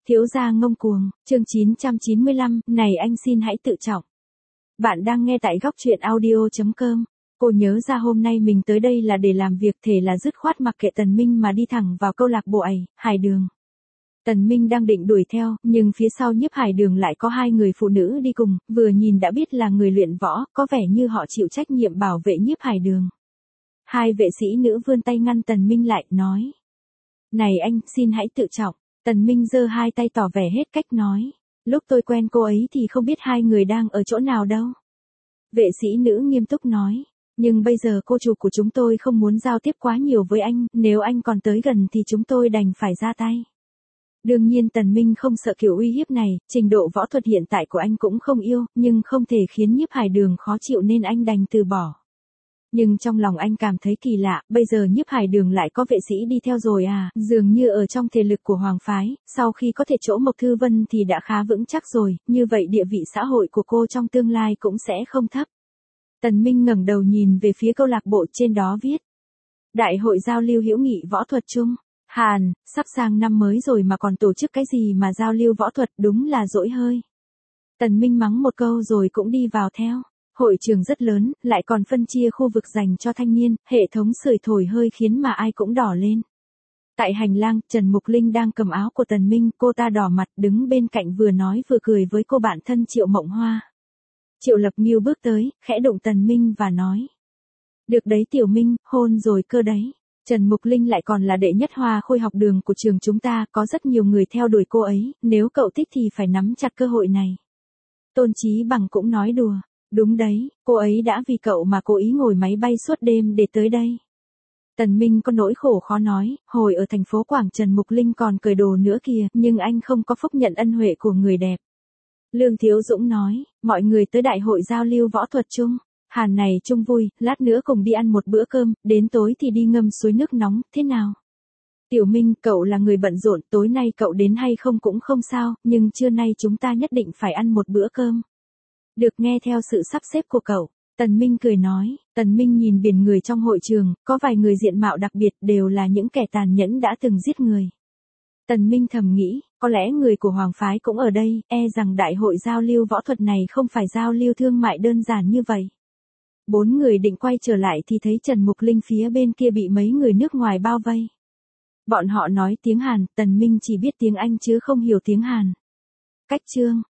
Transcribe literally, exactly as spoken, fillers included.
Thiếu gia ngông cuồng, chương chín trăm chín mươi lăm, này anh xin hãy tự trọng. Bạn đang nghe tại góc truyện audio chấm com. Cô nhớ ra hôm nay mình tới đây là để làm việc, thể là dứt khoát mặc kệ Tần Minh mà đi thẳng vào câu lạc bộ ấy, Hải Đường. Tần Minh đang định đuổi theo, nhưng phía sau Nhiếp Hải Đường lại có hai người phụ nữ đi cùng, vừa nhìn đã biết là người luyện võ, có vẻ như họ chịu trách nhiệm bảo vệ Nhiếp Hải Đường. Hai vệ sĩ nữ vươn tay ngăn Tần Minh lại, nói: "Này anh, xin hãy tự trọng." Tần Minh giơ hai tay tỏ vẻ hết cách nói: "Lúc tôi quen cô ấy thì không biết hai người đang ở chỗ nào đâu." Vệ sĩ nữ nghiêm túc nói: "Nhưng bây giờ cô chủ của chúng tôi không muốn giao tiếp quá nhiều với anh, nếu anh còn tới gần thì chúng tôi đành phải ra tay." Đương nhiên Tần Minh không sợ kiểu uy hiếp này, trình độ võ thuật hiện tại của anh cũng không yêu, nhưng không thể khiến Nhiếp Hải Đường khó chịu nên anh đành từ bỏ. Nhưng trong lòng anh cảm thấy kỳ lạ, bây giờ Nhiếp Hải Đường lại có vệ sĩ đi theo rồi à, dường như ở trong thể lực của Hoàng Phái, sau khi có thể chỗ Mộc Thư Vân thì đã khá vững chắc rồi, như vậy địa vị xã hội của cô trong tương lai cũng sẽ không thấp. Tần Minh ngẩng đầu nhìn về phía câu lạc bộ, trên đó viết: Đại hội giao lưu hữu nghị võ thuật chung, Hàn, sắp sang năm mới rồi mà còn tổ chức cái gì mà giao lưu võ thuật, đúng là dỗi hơi. Tần Minh mắng một câu rồi cũng đi vào theo. Hội trường rất lớn, lại còn phân chia khu vực dành cho thanh niên, hệ thống sưởi thổi hơi khiến mà ai cũng đỏ lên. Tại hành lang, Trần Mục Linh đang cầm áo của Tần Minh, cô ta đỏ mặt đứng bên cạnh vừa nói vừa cười với cô bạn thân Triệu Mộng Hoa. Triệu Lập Nghiêu bước tới, khẽ đụng Tần Minh và nói: "Được đấy Tiểu Minh, hôn rồi cơ đấy." Trần Mục Linh lại còn là đệ nhất hoa khôi học đường của trường chúng ta, có rất nhiều người theo đuổi cô ấy, nếu cậu thích thì phải nắm chặt cơ hội này. Tôn Chí Bằng cũng nói đùa: "Đúng đấy, cô ấy đã vì cậu mà cố ý ngồi máy bay suốt đêm để tới đây." Tần Minh có nỗi khổ khó nói, hồi ở thành phố Quảng Trần Mục Linh còn cởi đồ nữa kìa, nhưng anh không có phúc nhận ân huệ của người đẹp. Lương Thiếu Dũng nói: "Mọi người tới đại hội giao lưu võ thuật chung, Hàn này chung vui, lát nữa cùng đi ăn một bữa cơm, đến tối thì đi ngâm suối nước nóng, thế nào?" "Tiểu Minh, cậu là người bận rộn, tối nay cậu đến hay không cũng không sao, nhưng trưa nay chúng ta nhất định phải ăn một bữa cơm." "Được, nghe theo sự sắp xếp của cậu." Tần Minh cười nói. Tần Minh nhìn biển người trong hội trường, có vài người diện mạo đặc biệt, đều là những kẻ tàn nhẫn đã từng giết người. Tần Minh thầm nghĩ, có lẽ người của Hoàng Phái cũng ở đây, e rằng đại hội giao lưu võ thuật này không phải giao lưu thương mại đơn giản như vậy. Bốn người định quay trở lại thì thấy Trần Mục Linh phía bên kia bị mấy người nước ngoài bao vây. Bọn họ nói tiếng Hàn, Tần Minh chỉ biết tiếng Anh chứ không hiểu tiếng Hàn. Cách chương